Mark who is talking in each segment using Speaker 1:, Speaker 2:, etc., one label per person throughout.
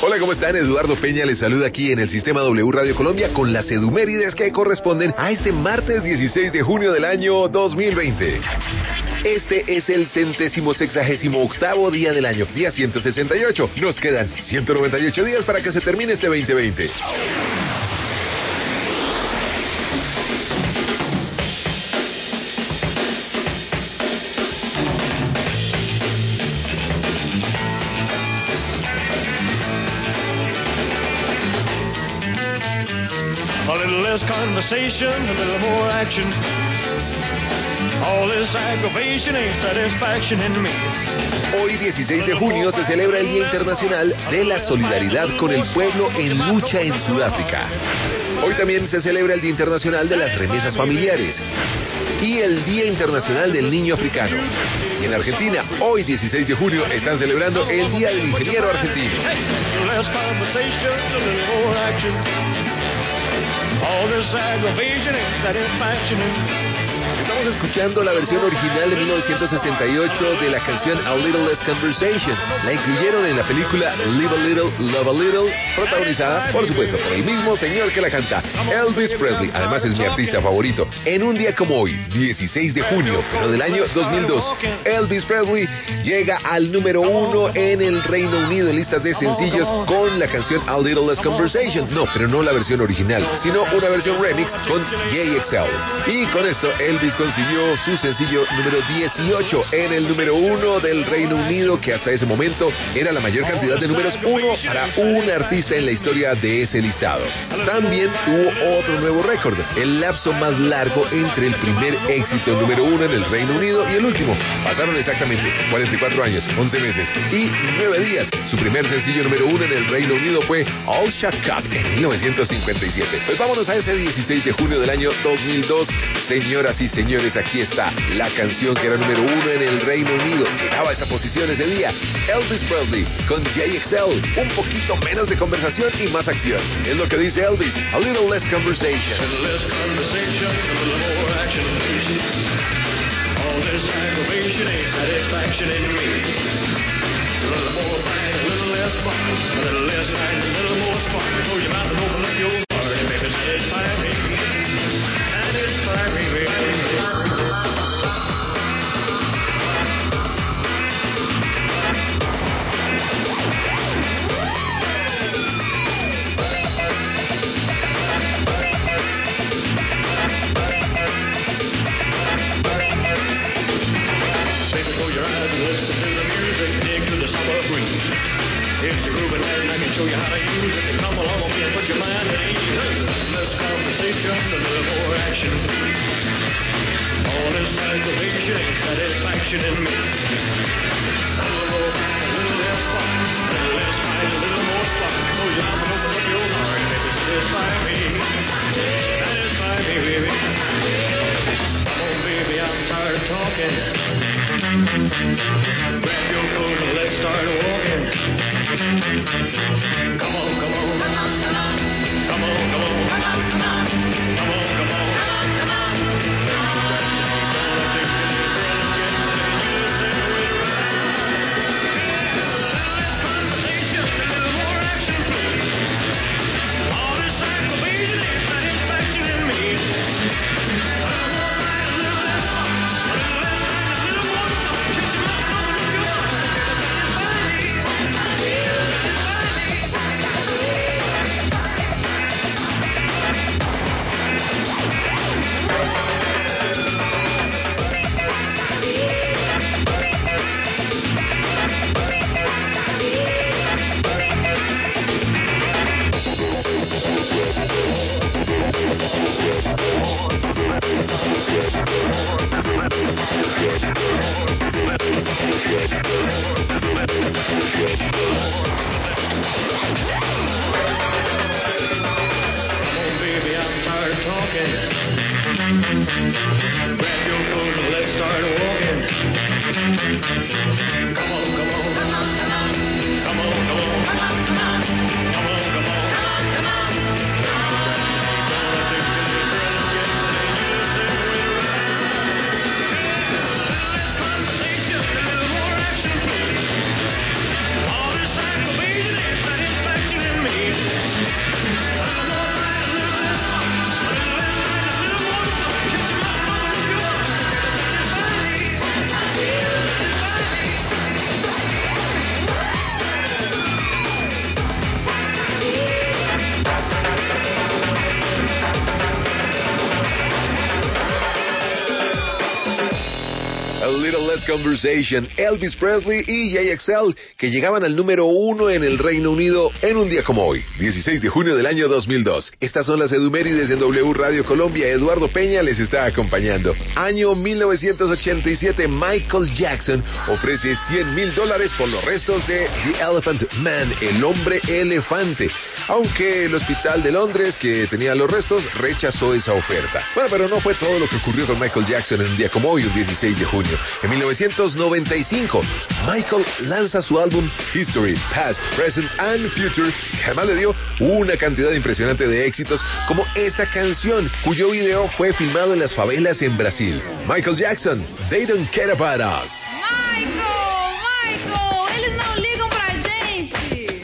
Speaker 1: Hola, ¿cómo están? Eduardo Peña les saluda aquí en el Sistema W Radio Colombia con las edumérides que corresponden a este martes 16 de junio del año 2020. Este es el 168º día del año, día 168. Nos quedan 198 días para que se termine este 2020.
Speaker 2: A little less conversation, a little more action. All this aggravation ain't satisfaction in me.
Speaker 1: Hoy, 16 de junio, se celebra el Día Internacional de la Solidaridad con el Pueblo en Lucha en Sudáfrica. Hoy también se celebra el Día Internacional de las Remesas Familiares y el Día Internacional del Niño Africano. Y en Argentina, hoy 16 de junio, están celebrando el Día del Ingeniero Argentino. Estamos escuchando la versión original de 1968 de la canción A Little Less Conversation. La incluyeron en la película Live a Little, Love a Little, protagonizada, por supuesto, por el mismo señor que la canta, Elvis Presley. Además es mi artista favorito. En un día como hoy, 16 de junio, pero del año 2002, Elvis Presley llega al número 1 en el Reino Unido en listas de sencillos con la canción A Little Less Conversation. No, pero no la versión original, sino una versión remix con JXL. Y con esto, Elvis consiguió su sencillo número 18 en el número 1 del Reino Unido, que hasta ese momento era la mayor cantidad de números 1 para un artista en la historia de ese listado. También tuvo otro nuevo récord, el lapso más largo entre el primer éxito número 1 en el Reino Unido y el último. Pasaron exactamente 44 años, 11 meses y 9 días. Su primer sencillo número 1 en el Reino Unido fue All Shook Up en 1957. Pues vámonos a ese 16 de junio del año 2002. Señoras y señores, aquí está la canción que era número 1 en el Reino Unido. Llegaba a esa posición ese día. Elvis Presley con JXL. Un poquito menos de conversación y más acción. Es lo que dice Elvis. A little less conversation.
Speaker 2: A little less conversation, a little more action. All this aggravation ain't satisfaction in me. A little more fight, a little less fun. A little less fight, a little more fun. Close your mouth and open up your heart and baby satisfy me. Satisfy me, baby. It's a grooving and I can show you how to use it. Come along with me and put your mind at ease. Less conversation, a little more action. All this aggravation ain't satisfaction in me. A little more fight, a little less fun. A little less fight, a little more fun. Close your mouth and open up your heart and baby satisfy me. Satisfy me, baby. Come on, baby, I'm tired of talking. Grab your coat and let's start walking. Come on, come on. Come on, come on. Come on, come on. Come on, come on. Come on, come on. Come on, come on.
Speaker 1: Last Conversation, Elvis Presley y JXL, que llegaban al número 1 en el Reino Unido en un día como hoy, 16 de junio del año 2002. Estas son las edumérides en W Radio Colombia. Eduardo Peña les está acompañando. Año 1987, Michael Jackson ofrece $100,000 por los restos de The Elephant Man, el hombre elefante, aunque el hospital de Londres que tenía los restos rechazó esa oferta. Bueno, pero no fue todo lo que ocurrió con Michael Jackson en un día como hoy, un 16 de junio. En 1995, Michael lanza su álbum History, Past, Present and Future, que además le dio una cantidad impresionante de éxitos, como esta canción, cuyo video fue filmado en las favelas en Brasil. Michael Jackson, They Don't Care About Us.
Speaker 3: Michael, eles não ligam pra gente.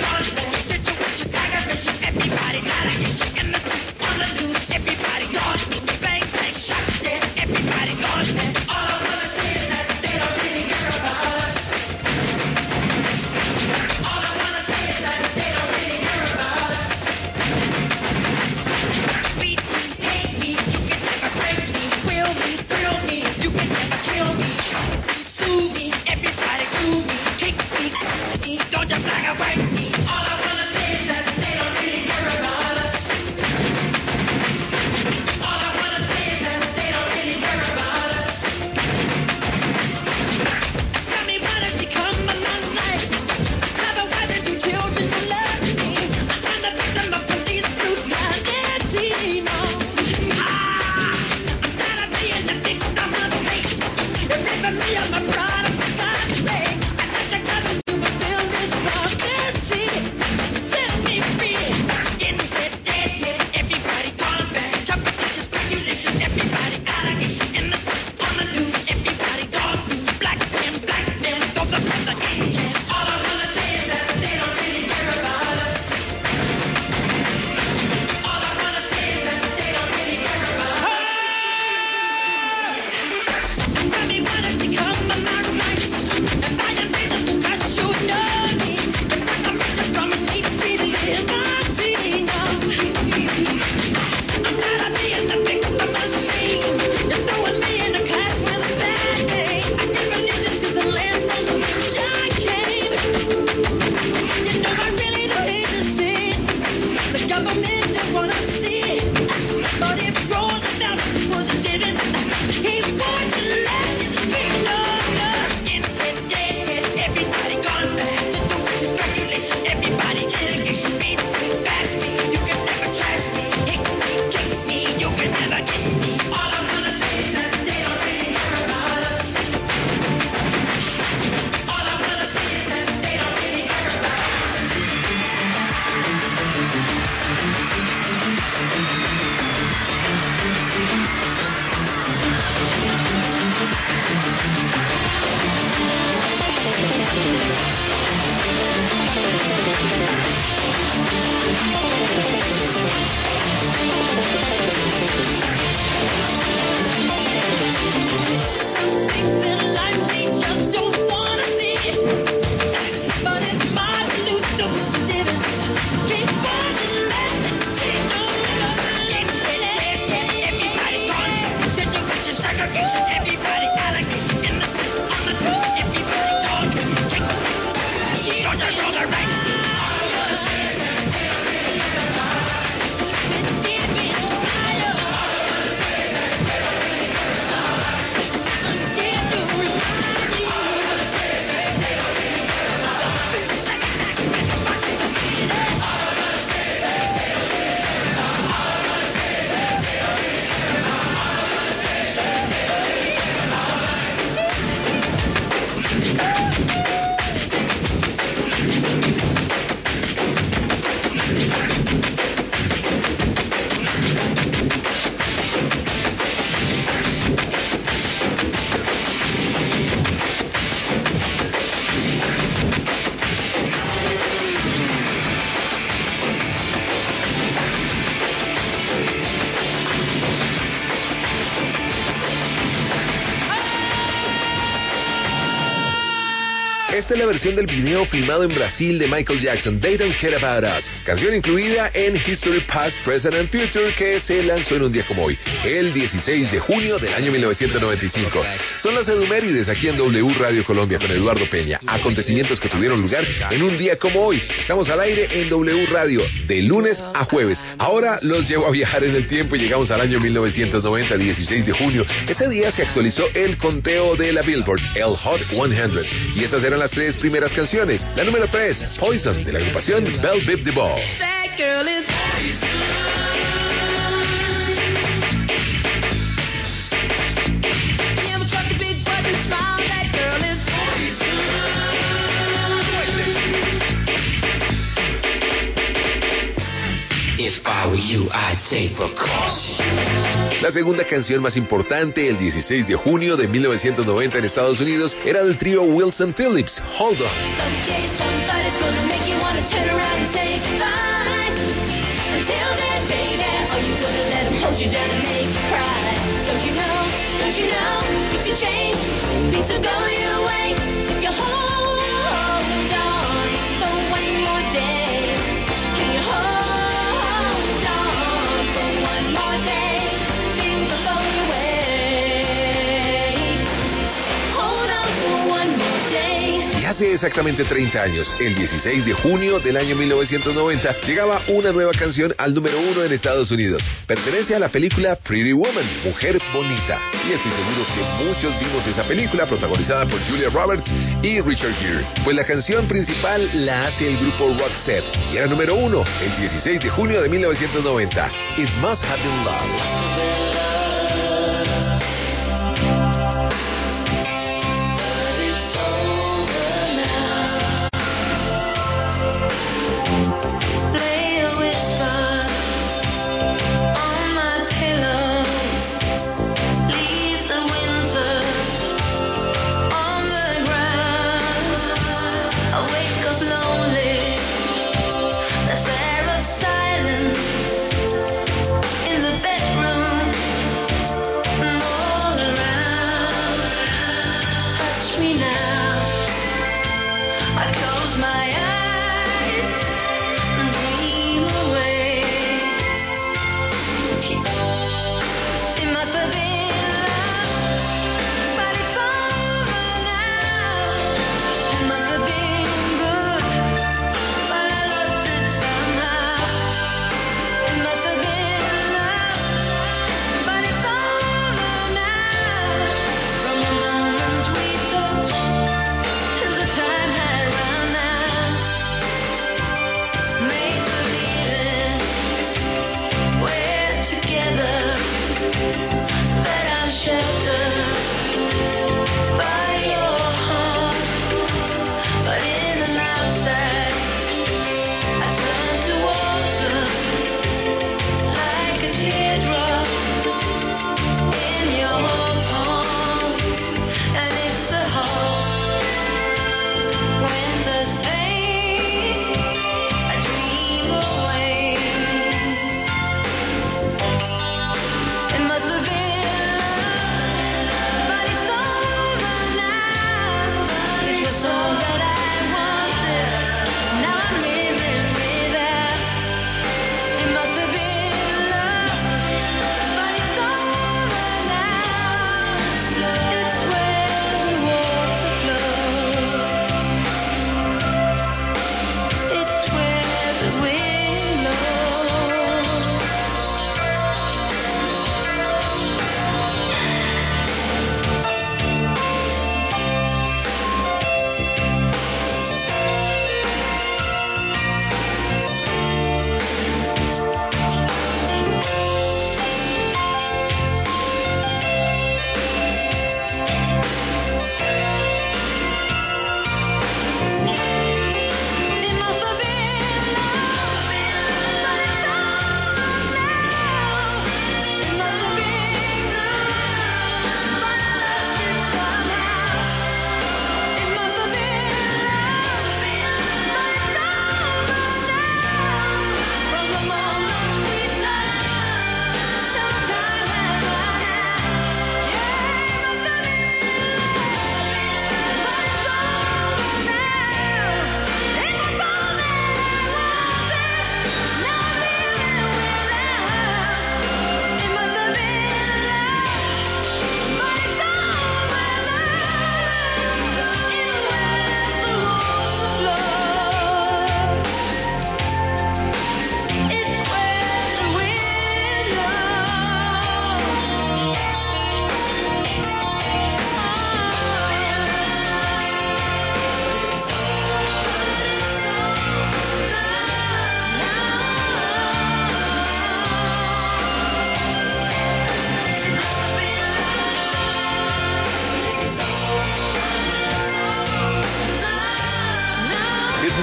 Speaker 2: Everybody gotta get you in the suit, wanna lose, everybody gone.
Speaker 1: Esta es la versión del video filmado en Brasil de Michael Jackson, They Don't Care About Us, canción incluida en History Past, Present and Future, que se lanzó en un día como hoy, el 16 de junio del año 1995. Son las Edumérides aquí en W Radio Colombia con Eduardo Peña. Acontecimientos que tuvieron lugar en un día como hoy. Estamos al aire en W Radio de lunes a jueves. Ahora los llevo a viajar en el tiempo y llegamos al año 1990, 16 de junio. Ese día se actualizó el conteo de la Billboard, el Hot 100. Y estas eran las tres primeras canciones. La número 3, Poison, de la agrupación Bell Biv DeVoe.
Speaker 3: That girl is you ever got the big butt and smile? That girl is
Speaker 4: If I were you, I'd take precaution.
Speaker 1: La segunda canción más importante el 16 de junio de 1990 en Estados Unidos era del trío Wilson Phillips, Hold On.
Speaker 3: someday somebody's gonna make you wanna turn around and say goodbye. Until then, baby, are you gonna let him hold you down and make you cry? Don't you know, things can change, things will go your way. If you hold on for one more day, can you hold on for one more day? Things will go your way. Hold on for one more day.
Speaker 1: Y hace exactamente 30 años, el 16 de junio del año 1990, llegaba una nueva canción al número 1 en Estados Unidos. Pertenece a la película Pretty Woman, Mujer Bonita. Y estoy seguro que muchos vimos esa película protagonizada por Julia Roberts y Richard Gere. Pues la canción principal la hace el grupo Roxette y era número 1 el 16 de junio de 1990. It Must Have Been Love.
Speaker 3: Lay a whisper on my pillow. Leave the winter on the ground. I wake up lonely. The stare of silence in the bedroom.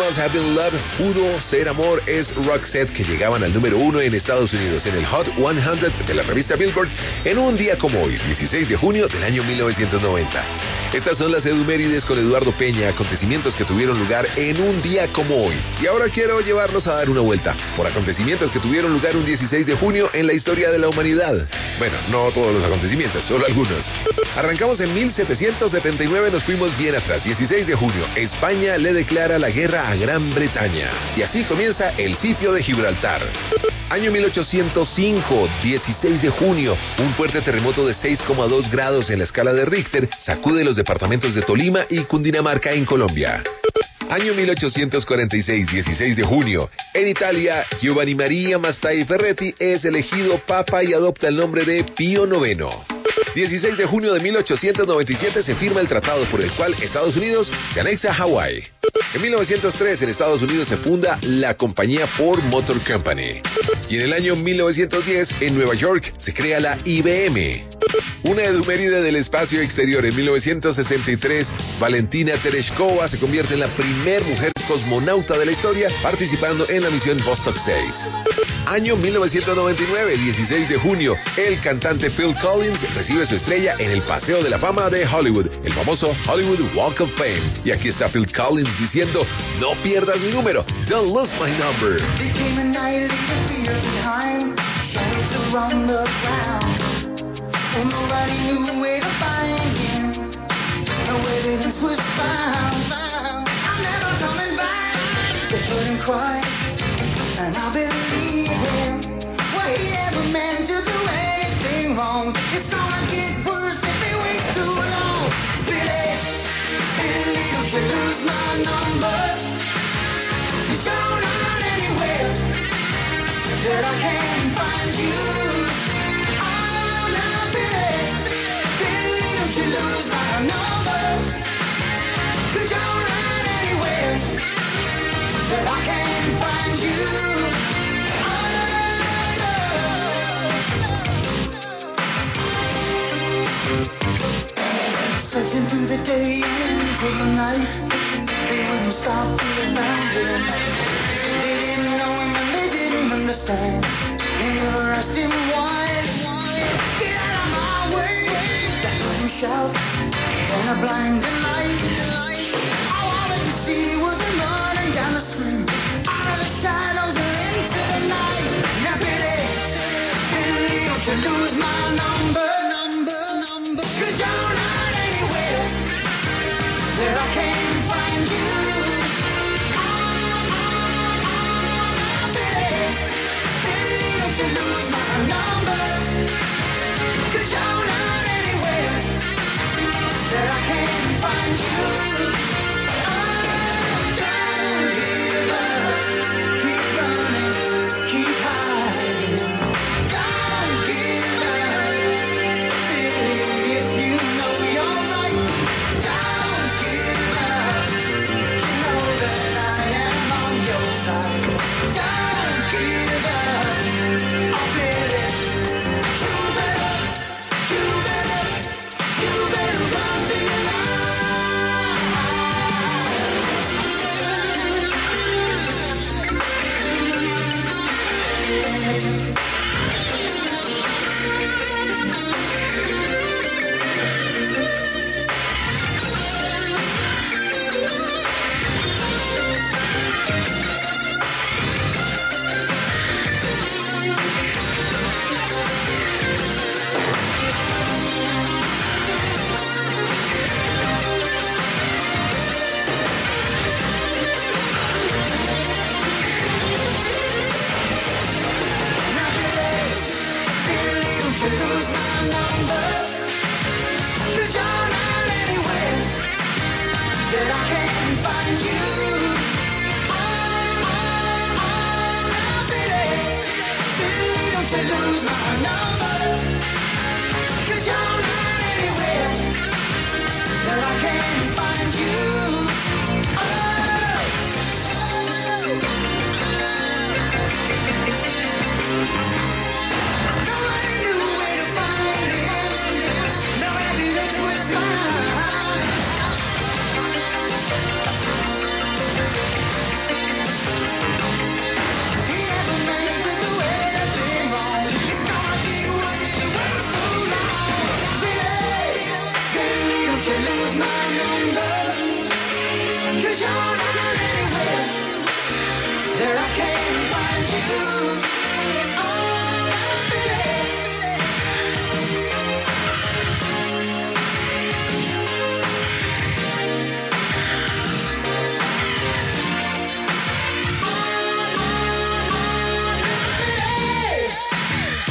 Speaker 1: Must Have Been Love, Pudo Ser Amor, es Roxette, que llegaban al número 1 en Estados Unidos en el Hot 100 de la revista Billboard en un día como hoy, 16 de junio del año 1990. Estas son las Edumérides con Eduardo Peña, acontecimientos que tuvieron lugar en un día como hoy. Y ahora quiero llevarlos a dar una vuelta por acontecimientos que tuvieron lugar un 16 de junio en la historia de la humanidad. Bueno, no todos los acontecimientos, solo algunos. Arrancamos en 1779, nos fuimos bien atrás. 16 de junio, España le declara la guerra a Gran Bretaña. Y así comienza el sitio de Gibraltar. Año 1805, 16 de junio, un fuerte terremoto de 6,2 grados en la escala de Richter sacude los departamentos de Tolima y Cundinamarca en Colombia. Año 1846, 16 de junio, en Italia, Giovanni Maria Mastai Ferretti es elegido papa y adopta el nombre de Pío IX. 16 de junio de 1897 se firma el tratado por el cual Estados Unidos se anexa a Hawái. En 1903 en Estados Unidos se funda la compañía Ford Motor Company. Y en el año 1910 en Nueva York se crea la IBM. Una eduméride del espacio exterior. En 1963 Valentina Tereshkova se convierte en la primer mujer cosmonauta de la historia participando en la misión Vostok 6. Año 1999, 16 de junio, el cantante Phil Collins recibe su estrella en el Paseo de la Fama de Hollywood, el famoso Hollywood Walk of Fame. Y aquí está Phil Collins diciendo, no pierdas mi número, don't lose my number.
Speaker 2: And I believe him. What he ever meant to do anything wrong. It's gonna get worse if he waits too long. Billy, Billy, don't you lose my number. Please don't run anywhere that I can't find you. Oh, now, Billy, Billy, don't you lose my number. Please don't run anywhere that I can't find you. Searching through the day and into the night, they wouldn't stop till they found him. They didn't know him and they didn't understand. They never asked him why. Get out of my way, that's what we shout in a blinding light. All I could see was him running down the street, out of the shadows and into the night. Now Billy, Billy, don't you lose my number. 'Cause you're not anywhere that I can't find you. Oh, Billy, Billy, don't you lose my number. 'Cause you're not anywhere that I can't find you.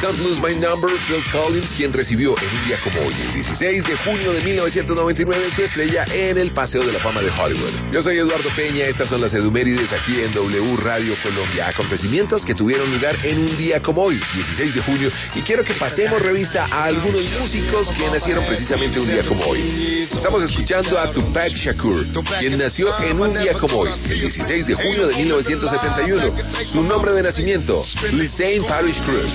Speaker 1: Don't Lose My Number, Phil Collins, quien recibió en un día como hoy, el 16 de junio de 1999, su estrella en el Paseo de la Fama de Hollywood. Yo soy Eduardo Peña, estas son las edumérides aquí en W Radio Colombia. Acontecimientos que tuvieron lugar en un día como hoy, 16 de junio, y quiero que pasemos revista a algunos músicos que nacieron precisamente un día como hoy. Estamos escuchando a Tupac Shakur, quien nació en un día como hoy, el 16 de junio de 1971. Su nombre de nacimiento, Lisanne Parish Cruz.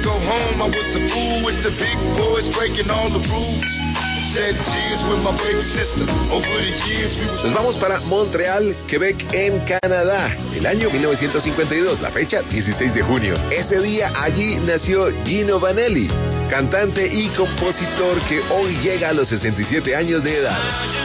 Speaker 1: Nos vamos para Montreal, Quebec, en Canadá. El año 1952, la fecha 16 de junio. Ese día allí nació Gino Vanelli, cantante y compositor que hoy llega a los 67 años de edad.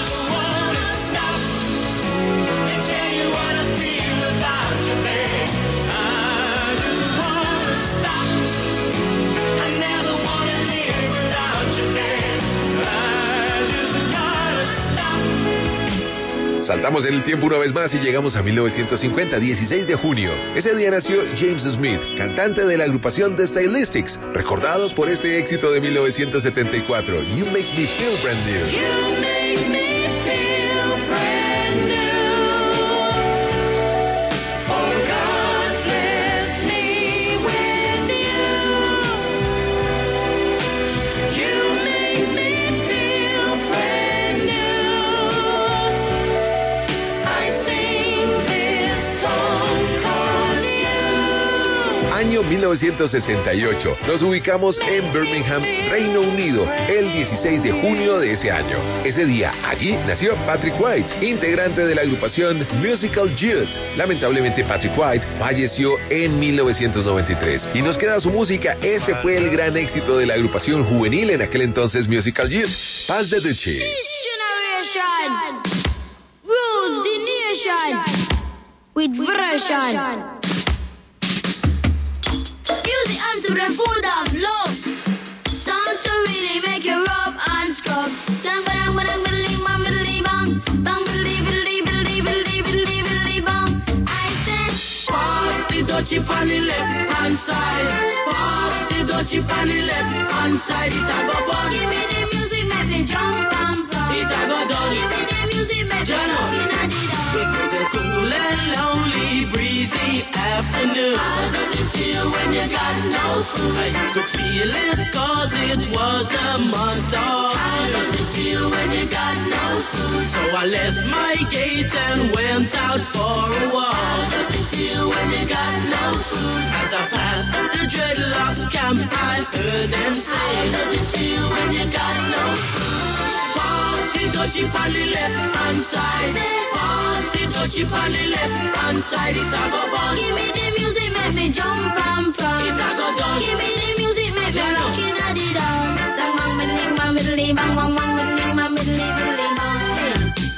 Speaker 1: Saltamos en el tiempo una vez más y llegamos a 1950, 16 de junio. Ese día nació James Smith, cantante de la agrupación The Stylistics, recordados por este éxito de 1974, You Make Me Feel Brand New.
Speaker 3: You make me feel brand new. For God bless me with you. You make me feel brand new. I sing this song 'cause you.
Speaker 1: Año 1968. Nos ubicamos en Birmingham, Reino Unido, el 16 de junio de ese año. Ese día, allí nació Patrick White, integrante de la agrupación Musical Youth. Lamentablemente, Patrick White falleció en 1993. Y nos queda su música. Este fue el gran éxito de la agrupación juvenil en aquel entonces, Musical Youth. Pass the Dutchie.
Speaker 5: This generation rules the nation with version. Music answer the food of love. Songs to really make you rub and scrub. Dang ba dang ba dang biddly bang biddly bang. Bang biddly biddly biddly biddly biddly biddly bang. I say
Speaker 2: Pass the dutchie on the left hand side. Pass the dutchie on the left hand side. It a go bun.
Speaker 5: give me the music, make me jump and pump.
Speaker 2: It a go done.
Speaker 5: Give me the music, make me
Speaker 2: Jano.
Speaker 5: rock inna the
Speaker 2: It
Speaker 5: dance.
Speaker 2: was a cool and lonely, breezy afternoon.
Speaker 3: How does it feel when you got no food?
Speaker 2: I could feel it 'cause it was the month of
Speaker 3: How does
Speaker 2: June.
Speaker 3: it feel when you got no food?
Speaker 2: So I left my gate and went out for a
Speaker 3: How
Speaker 2: walk.
Speaker 3: does it feel when you got no food?
Speaker 2: As I passed the dreadlocks camp, I heard them
Speaker 3: How
Speaker 2: say,
Speaker 3: does it feel when you got no food?
Speaker 2: pass the dutchie on the left hand side. Pass the dutchie on the left hand side. It a go bun.
Speaker 5: Give me the music, make me jump and pump.
Speaker 2: It a go done.
Speaker 5: Give me the music, make me
Speaker 2: Jano.
Speaker 5: rock inna the dance. Bang bang biddly bang biddly bang bang bang biddly bang biddly biddly bang. Hey.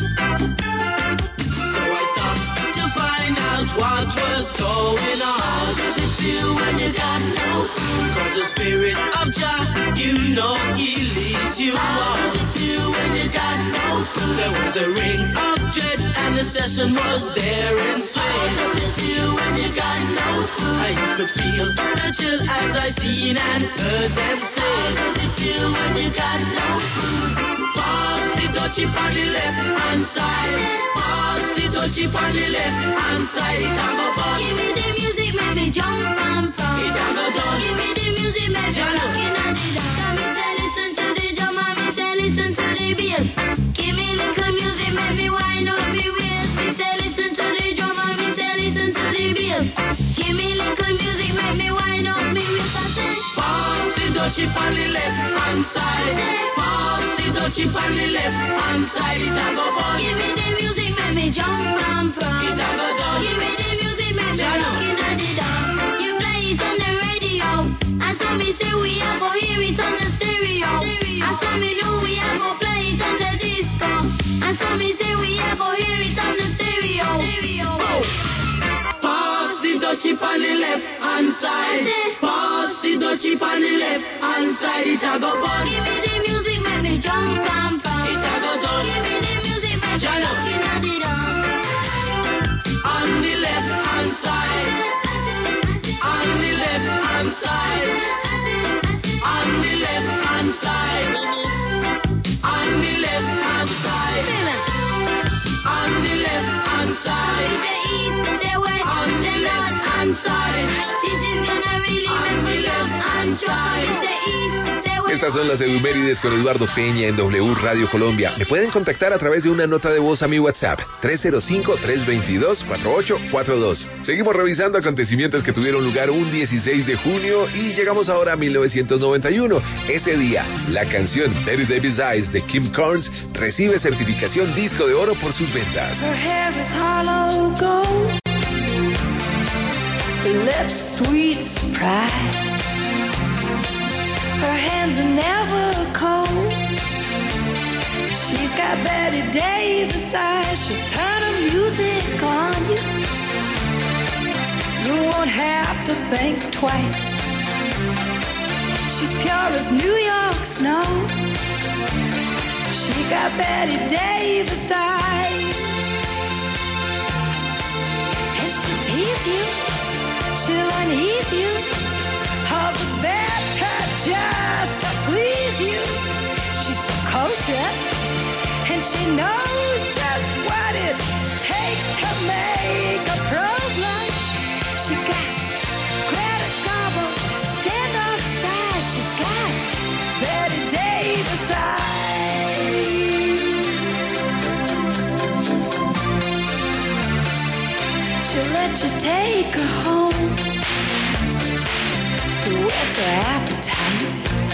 Speaker 2: So I stopped to find out what was going
Speaker 3: How
Speaker 2: on.
Speaker 3: does it feel when you got no food?
Speaker 2: 'Cause the spirit of Jah, you know he leads you
Speaker 3: How
Speaker 2: on.
Speaker 3: does it feel when you got no food?
Speaker 2: There was a ring of dread and the session was there in
Speaker 3: How
Speaker 2: swing.
Speaker 3: does it feel when you got no food?
Speaker 2: I could feel the chill as I seen and heard them
Speaker 3: How
Speaker 2: say,
Speaker 3: does it feel when you got no food?
Speaker 2: pass the dutchie on the left hand side. Pass the dutchie on the left hand side. It a go bun.
Speaker 5: Give me the music, make me jump and pump.
Speaker 2: It a go done.
Speaker 5: Give me the music, make me
Speaker 2: Jano.
Speaker 5: rock inna the dance. Come me say listen to the drum and me say listen to the bass. Give me little music, make me wind up me waist. Me say listen to the drum and me say listen to the bass. Give me little music, make me wind up me waist. I say
Speaker 2: Pass the dutchie on the left hand side. Pass the dutchie on the left hand side. It a go bun.
Speaker 5: give me the music, make me jump and pump.
Speaker 2: It a go done.
Speaker 5: Give me the music, make me
Speaker 2: Jano.
Speaker 5: rock inna the dance. You play it on the radio, and so me say we a go hear it on the stereo. And so me know we a go play it on the disco. And so me say we a go hear it on the stereo.
Speaker 2: Pass the dutchie on the left hand side. Pass the dutchie on the left hand side. It a go bun.
Speaker 5: Give me the music, make me jump and pump.
Speaker 2: It a go done.
Speaker 5: Give me the music, make me
Speaker 2: Jano.
Speaker 5: rock inna the dance.
Speaker 2: On the left hand side. On the left hand side.
Speaker 1: Estas son las Edumérides con Eduardo Peña en W Radio Colombia. Me pueden contactar a través de una nota de voz a mi WhatsApp, 305-322-4842. Seguimos revisando acontecimientos que tuvieron lugar un 16 de junio y llegamos ahora a 1991. Ese día, la canción Betty Davis Eyes de Kim Carnes recibe certificación disco de oro por sus ventas.
Speaker 3: Her hair is hollow gold, her lips sweet surprise, her hands are never cold. She's got Betty Davis eyes, she'll turn her music on you. You won't have to think twice. She's pure as New York snow. She got Betty Davis eyes. And she'll ease you, she'll unease you. All the better just to please you. She's precocious, and she knows just what it takes to make a pro blush. She got Greta Garbo, stand up style. She's got Betty Davis eyes. She'll let you take her home with her appetite.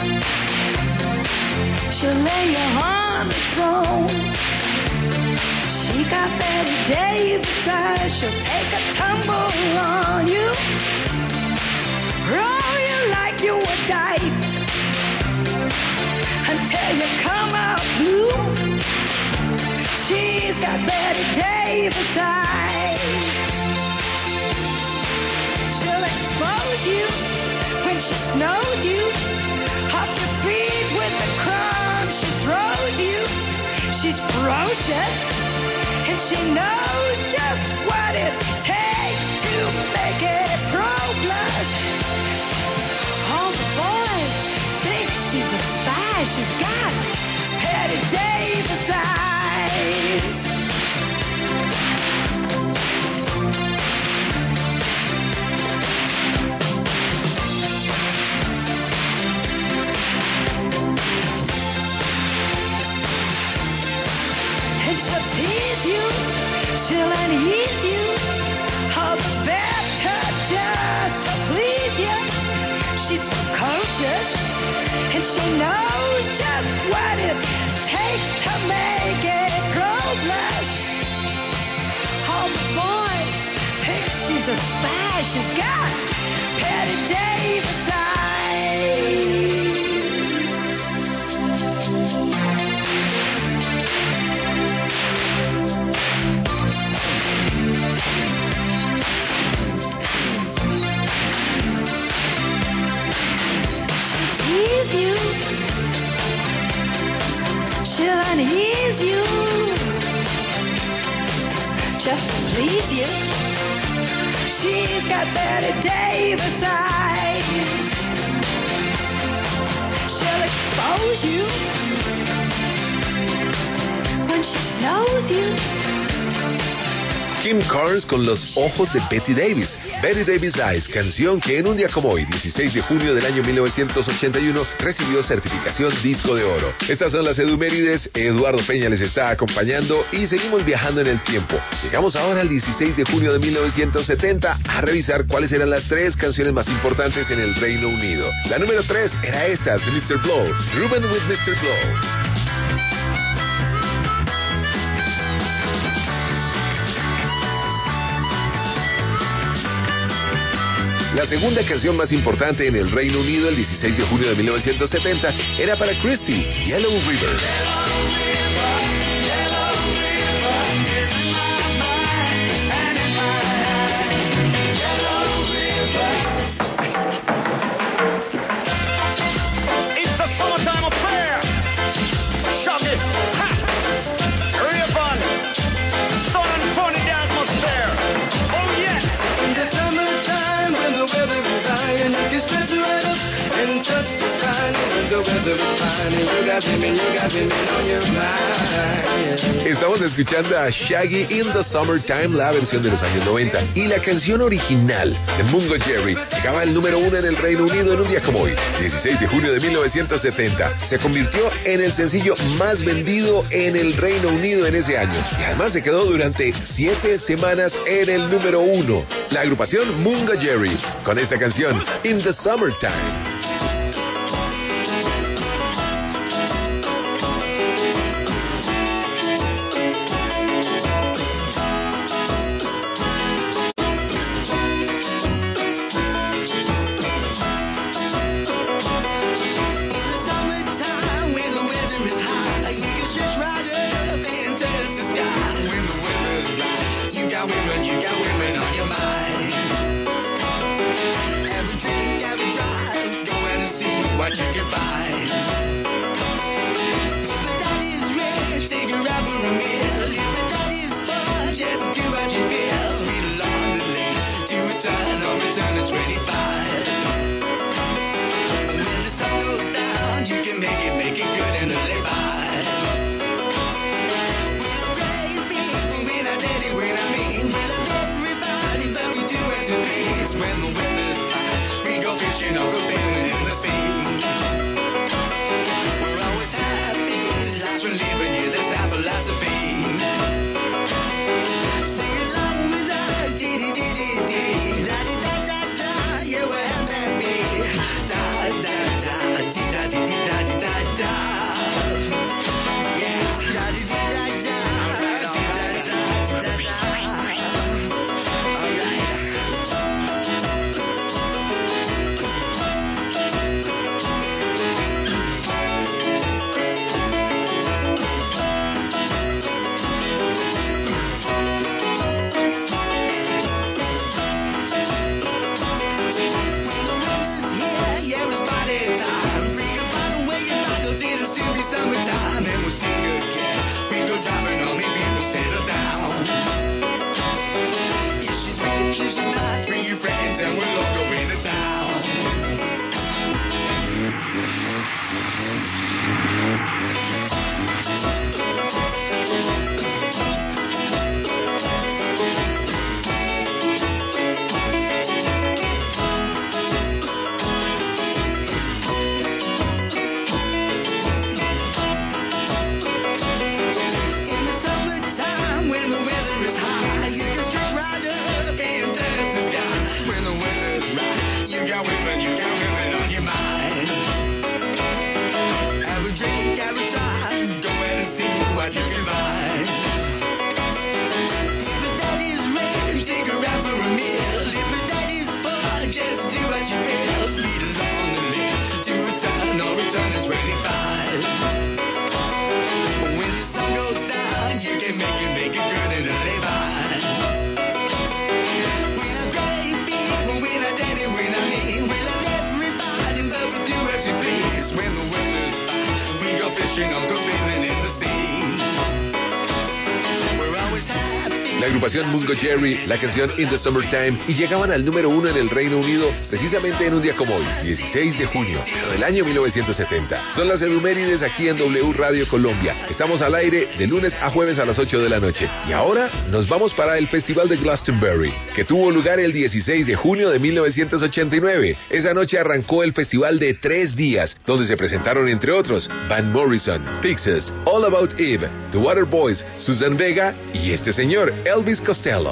Speaker 3: She'll lay you on the throne. She got Betty Davis eyes. She'll take a tumble on you, roll you like you were dice, until you come out blue. She's got Betty Davis eyes. She'll expose you when she snows you, off your feet with the crumbs she throws you. She's ferocious, and she knows just what it takes to make it pro blush. All the boys think she's a spy. She's got Betty Davis eyes. She'll tease you, she'll unease you, all the better just to please you. She's precocious, and she knows just what it takes to make it pro blush. All the boys think she's a spy. She's got Betty Davis eyes. Tease you, she'll unease you, just to please you. She's got Betty Davis eyes. She'll expose you when she knows you.
Speaker 1: Kim Carnes con los ojos de Betty Davis. Betty Davis Eyes, canción que en un día como hoy, 16 de junio del año 1981, recibió certificación disco de oro. Estas son las Edumérides. Eduardo Peña les está acompañando y seguimos viajando en el tiempo. Llegamos ahora al 16 de junio de 1970 a revisar cuáles eran las 3 canciones más importantes en el Reino Unido. La número 3 era esta, de Mr. Blow, Ruben with Mr. Blow. La segunda canción más importante en el Reino Unido el 16 de junio de 1970 era para Christie, Yellow River.
Speaker 2: The weather
Speaker 1: Estamos escuchando a Shaggy in the Summertime, la versión de los años 90. Y la canción original de Mungo Jerry llegaba al número 1 en el Reino Unido en un día como hoy, 16 de junio de 1970. Se convirtió en el sencillo más vendido en el Reino Unido en ese año. Y además se quedó durante 7 semanas en el número 1. La agrupación Mungo Jerry, con esta canción, In the Summertime. La agrupación Mungo Jerry, la canción In the Summertime, y llegaban al número 1 en el Reino Unido precisamente en un día como hoy, 16 de junio del año 1970. Son las Edumérides aquí en W Radio Colombia. Estamos al aire de lunes a jueves a las 8 de la noche. Y ahora nos vamos para el Festival de Glastonbury, que tuvo lugar el 16 de junio de 1989. Esa noche arrancó el festival de 3 días, donde se presentaron entre otros Van Morrison, Pixies, All About Eve, The Waterboys, Susan Vega y este señor, Elvis Costello.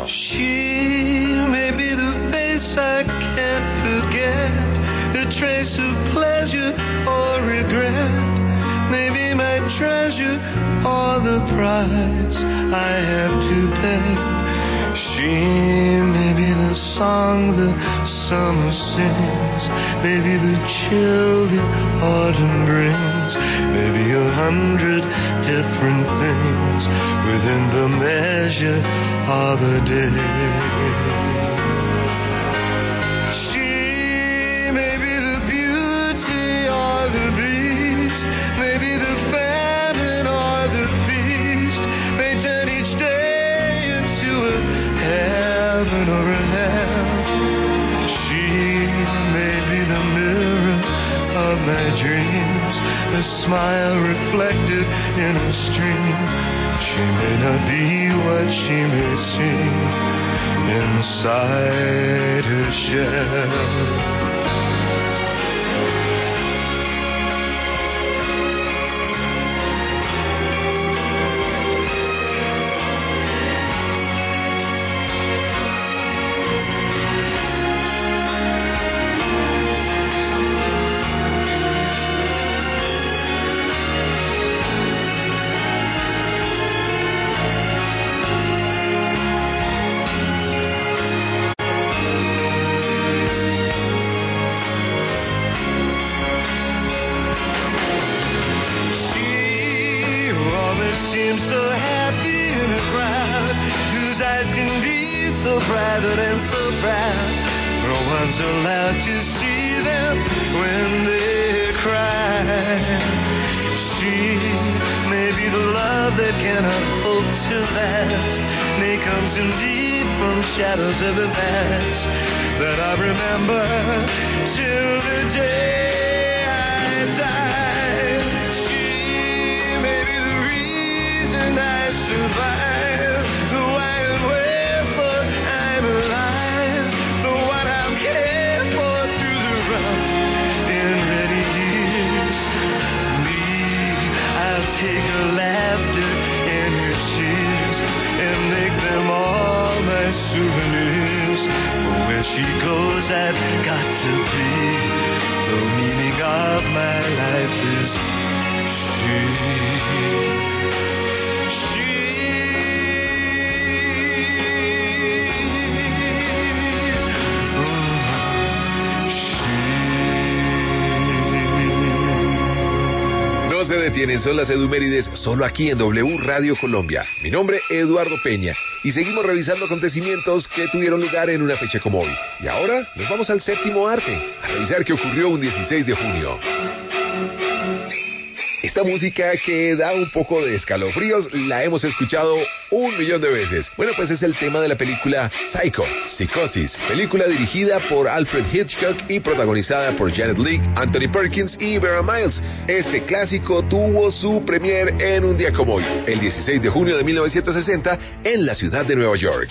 Speaker 2: She may be the face I can't forget, a trace of pleasure or regret, maybe my treasure or the price I have to pay. She may be the song the summer sings, maybe the chill the autumn brings, maybe 100 different things within the measure of a day. She may be the beauty or the beast, maybe the famine or the feast, may turn each day into a heaven or a hell. She may be the mirror of my dreams, a smile reflected in a stream. She may not be what she may seem inside her shell.
Speaker 6: Shadows of the past that I remember till the day I die. She may be the reason I survive, the why and wherefore I'm alive, the one I'll care for through the rough and ready years. Me, I'll take her laughter and her tears and make them all my souvenirs. Where she goes, I've got to be. The meaning of my life is
Speaker 1: No se detienen, son las Edumérides, solo aquí en W Radio Colombia. Mi nombre es Eduardo Peña y seguimos revisando acontecimientos que tuvieron lugar en una fecha como hoy. Y ahora nos vamos al séptimo arte, a revisar qué ocurrió un 16 de junio. Esta música que da un poco de escalofríos la hemos escuchado 1.000.000 de veces. Bueno, pues es el tema de la película Psycho, Psicosis, película dirigida por Alfred Hitchcock y protagonizada por Janet Leigh, Anthony Perkins y Vera Miles. Este clásico tuvo su premier en un día como hoy, el 16 de junio de 1960, en la ciudad de Nueva York.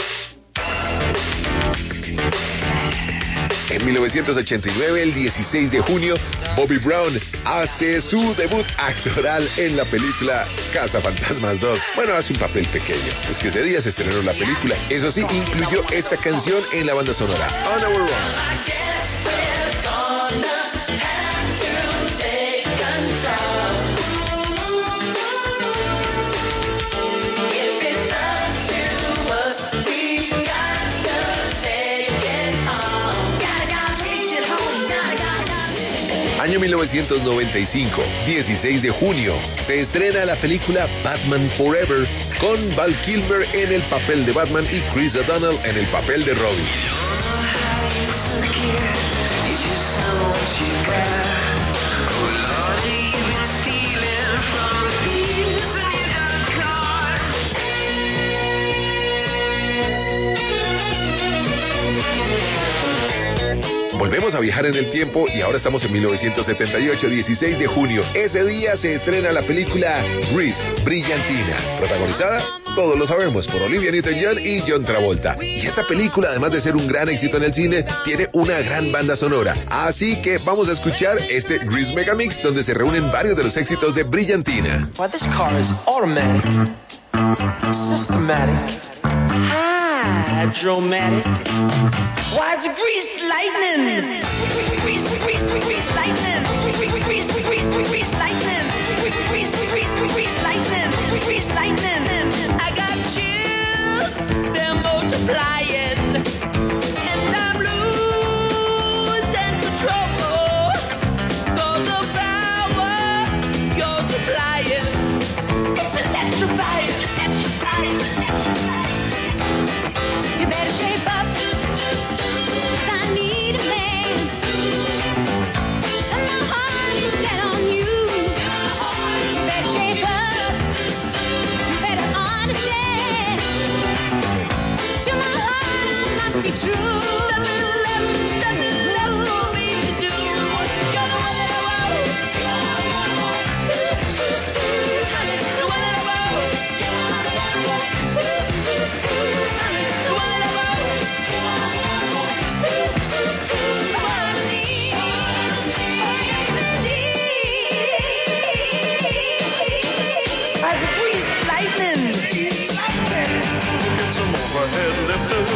Speaker 1: En 1989, el 16 de junio, Bobby Brown hace su debut actoral en la película Cazafantasmas 2. Bueno, hace un papel pequeño. Es que ese día se estrenó la película. Eso sí, incluyó esta canción en la banda sonora, On Our Run. Año 1995, 16 de junio, se estrena la película Batman Forever, con Val Kilmer en el papel de Batman y Chris O'Donnell en el papel de Robin. Volvemos a viajar en el tiempo y ahora estamos en 1978, 16 de junio. Ese día se estrena la película Grease, Brillantina, protagonizada, todos lo sabemos, por Olivia Newton-John y John Travolta. Y esta película, además de ser un gran éxito en el cine, tiene una gran banda sonora. Así que vamos a escuchar este Grease Megamix, donde se reúnen varios de los éxitos de Brillantina.
Speaker 7: Well, this car is automatic, systematic, hydromatic. Why, it's greased lightning. Grease lightning. Grease lightning. Grease lightning. Grease lightning. I got chills, they're multiplying, and I'm losing control. For the power you're supplying, it's electrifying. You better shape up, 'cause I need a man, and my heart is set on you. You better shape up, you better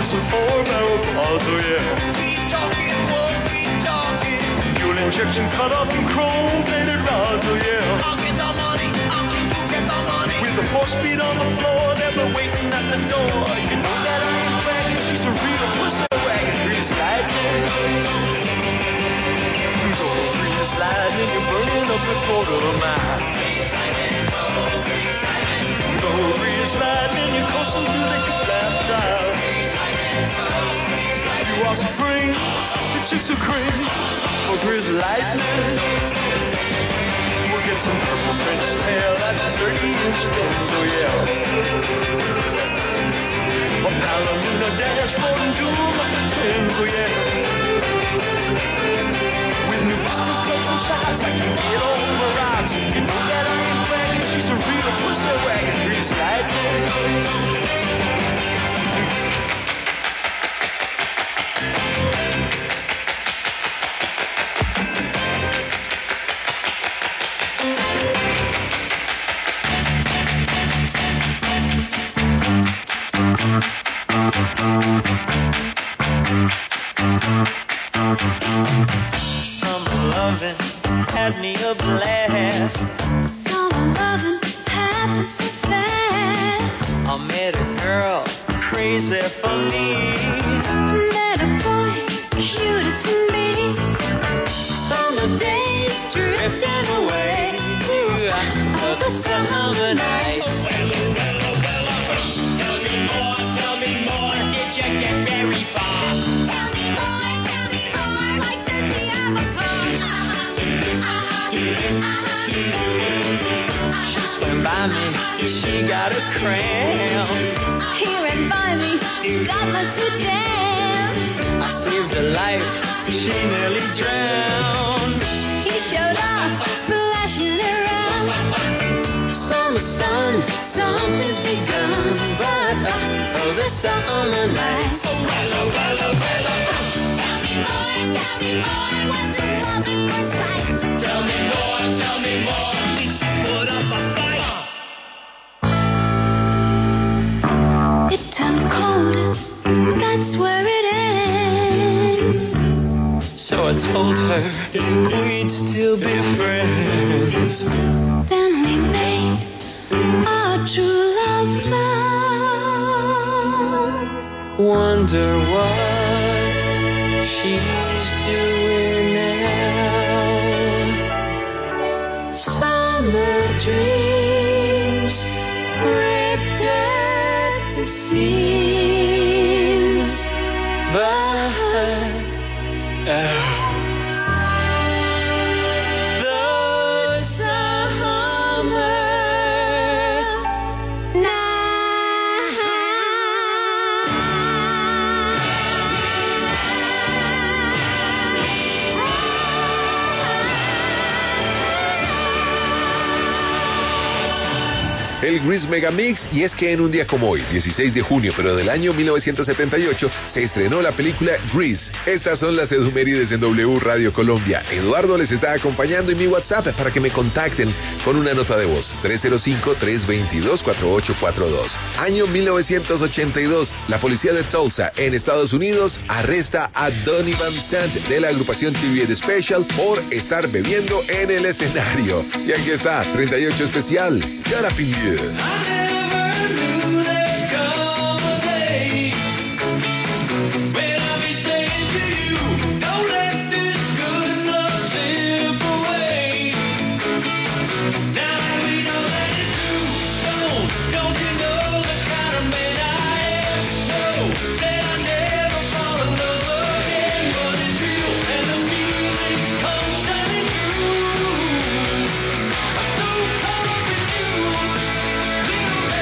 Speaker 2: some 4-barrel parts, oh yeah. Fuel injection cut up in chrome-plated rods, oh yeah. With the 4-speed on the floor, never waiting at the door. You know that I ain't bragging, she's a real pussy wagon. Grease lightning, go grease lightning, you're burning up a quarter of a mile. Go grease lightning, you're coasting through the hip-lap tile. You are supreme, your chicks are cream, for grease lightning. We'll get some purple French tail, that's 30-inch fins, oh yeah. A Palomino dashboard and dual muffin twins, oh yeah. With new pistols, clubs, and shots, I can get over rocks. You know that I ain't bragging, she's a real pussy wagon, grease lightning. Summer loving had me a blast.
Speaker 7: Summer loving happened so fast.
Speaker 2: I met a girl crazy for me.
Speaker 7: Met a boy cute as can be.
Speaker 2: Summer days drifting away to other summer nights. Tell me more, did you get very far?
Speaker 7: Tell me more, like does he have a car?
Speaker 2: She swam by me, she got a cramp.
Speaker 7: He ran by me, got my foot down.
Speaker 2: I saved her life, she nearly drowned.
Speaker 7: He showed up, splashing around.
Speaker 2: Summer sun, something's begun, but the summer nights.
Speaker 7: Tell me more, was it love at first sight?
Speaker 2: Tell me more, did she put up a fight?
Speaker 7: It turned cold, that's where it ends.
Speaker 2: So I told her we'd still be friends.
Speaker 7: Then we made our true love vow.
Speaker 2: Wonder what she's doing now. Summer dreams ripped at the seams, but the summer
Speaker 1: El Grease Megamix, y es que en un día como hoy, 16 de junio, pero del año 1978, se estrenó la película Grease. Estas son las efemérides en W Radio Colombia. Eduardo les está acompañando en mi WhatsApp para que me contacten con una nota de voz. 305-322-4842. Año 1982, la policía de Tulsa, en Estados Unidos, arresta a Donnie Van Sant de la agrupación TV The Special por estar bebiendo en el escenario. Y aquí está, 38 especial, Got Up In You.
Speaker 2: I never knew there'd come a day when I'd be saying to you, don't let this good love slip away. Now that we know that it's true, don't you know the kind of man I am? No, said I never fall in love again, but it's real and the music comes shining through. I'm so caught up in you. Little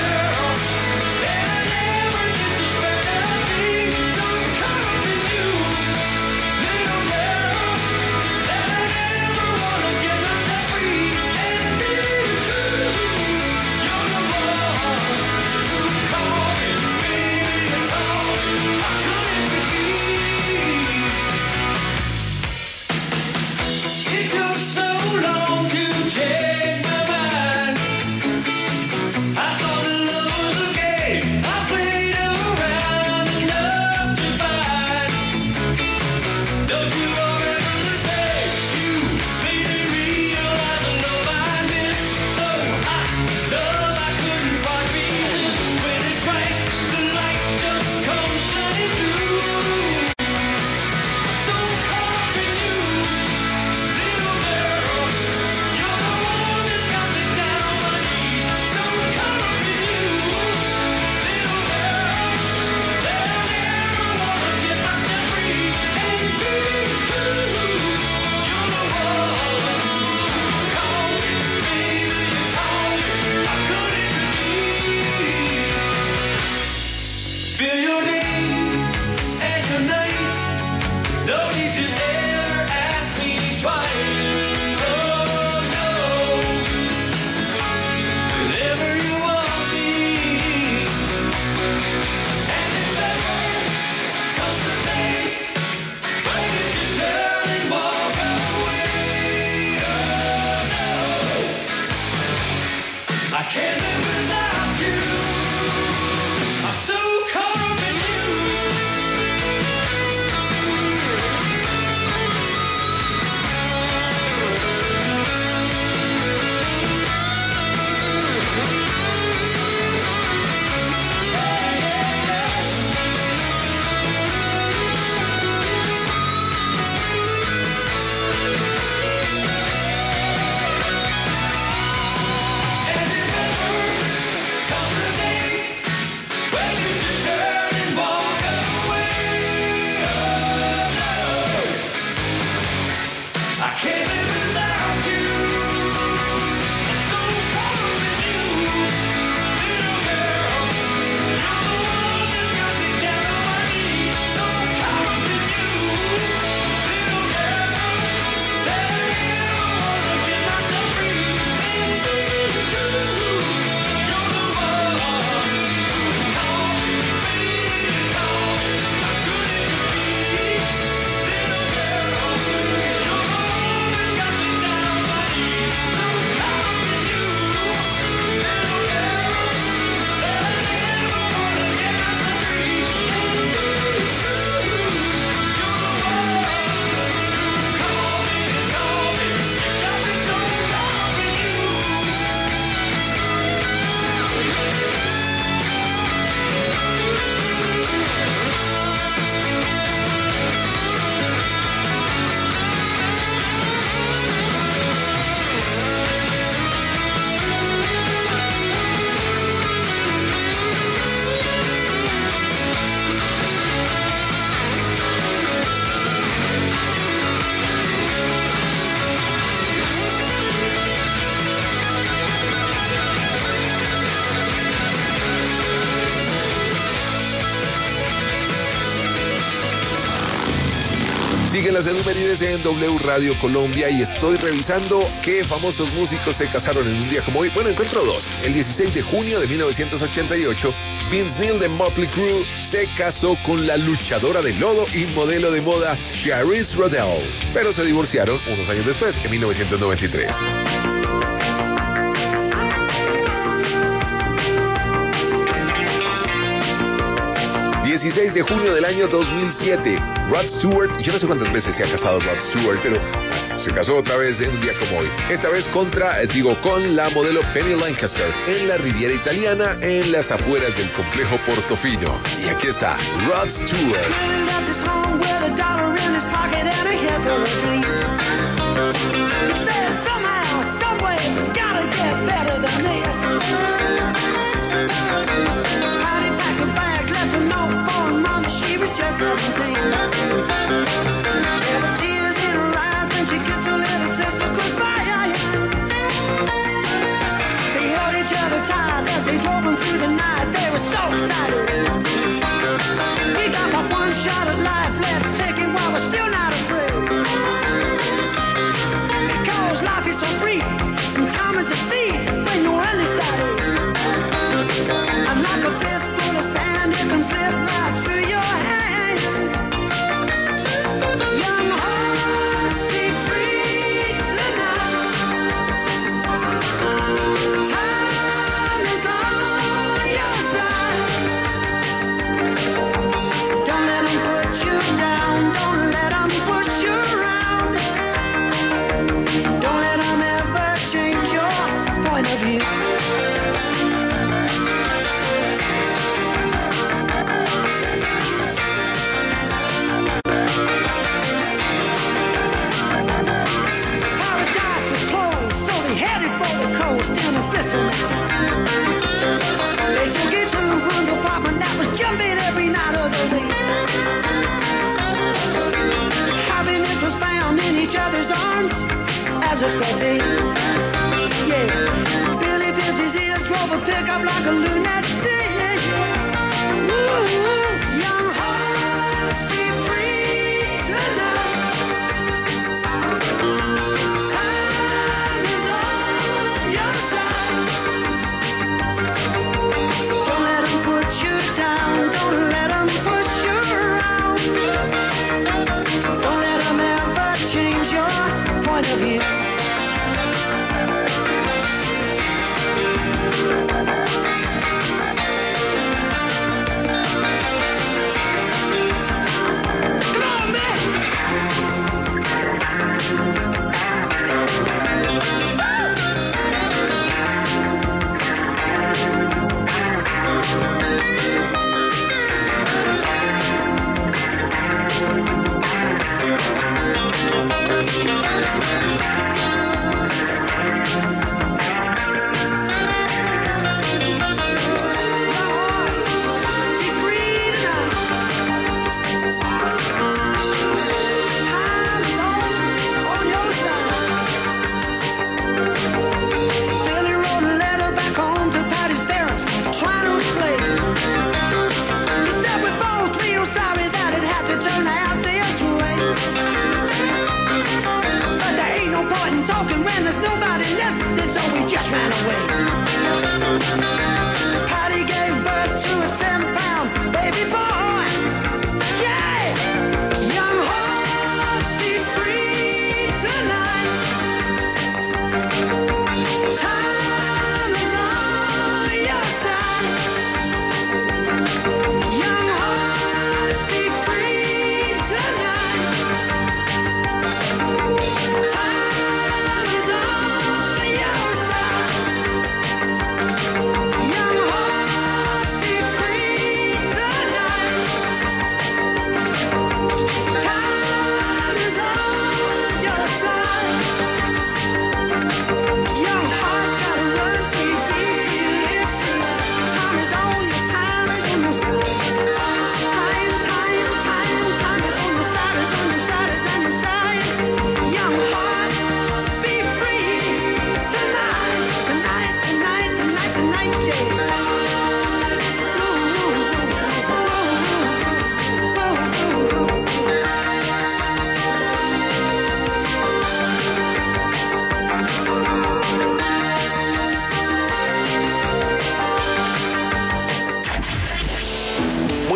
Speaker 1: las efemérides en W Radio Colombia y estoy revisando qué famosos músicos se casaron en un día como hoy. Bueno, encuentro dos. El 16 de junio de 1988, Vince Neil de Motley Crue se casó con la luchadora de lodo y modelo de moda Charisse Rodell, pero se divorciaron unos años después, en 1993. 16 de junio del año 2007, Rod Stewart, yo no sé cuántas veces se ha casado Rod Stewart, pero se casó otra vez en un día como hoy. Esta vez con la modelo Penny Lancaster, en la Riviera Italiana, en las afueras del complejo Portofino. Y aquí está, Rod Stewart.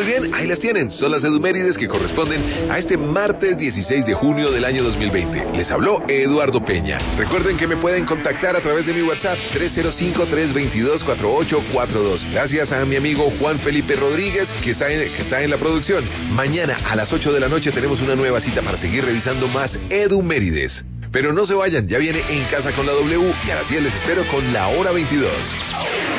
Speaker 1: bien, ahí las tienen. Son las edumérides que corresponden a este martes 16 de junio del año 2020. Les habló Eduardo Peña. Recuerden que me pueden contactar a través de mi WhatsApp 305-322-4842. Gracias a mi amigo Juan Felipe Rodríguez que está en la producción. Mañana a las 8 de la noche tenemos una nueva cita para seguir revisando más edumérides. Pero no se vayan, ya viene En Casa con la W y a las 10 les espero con la hora 22.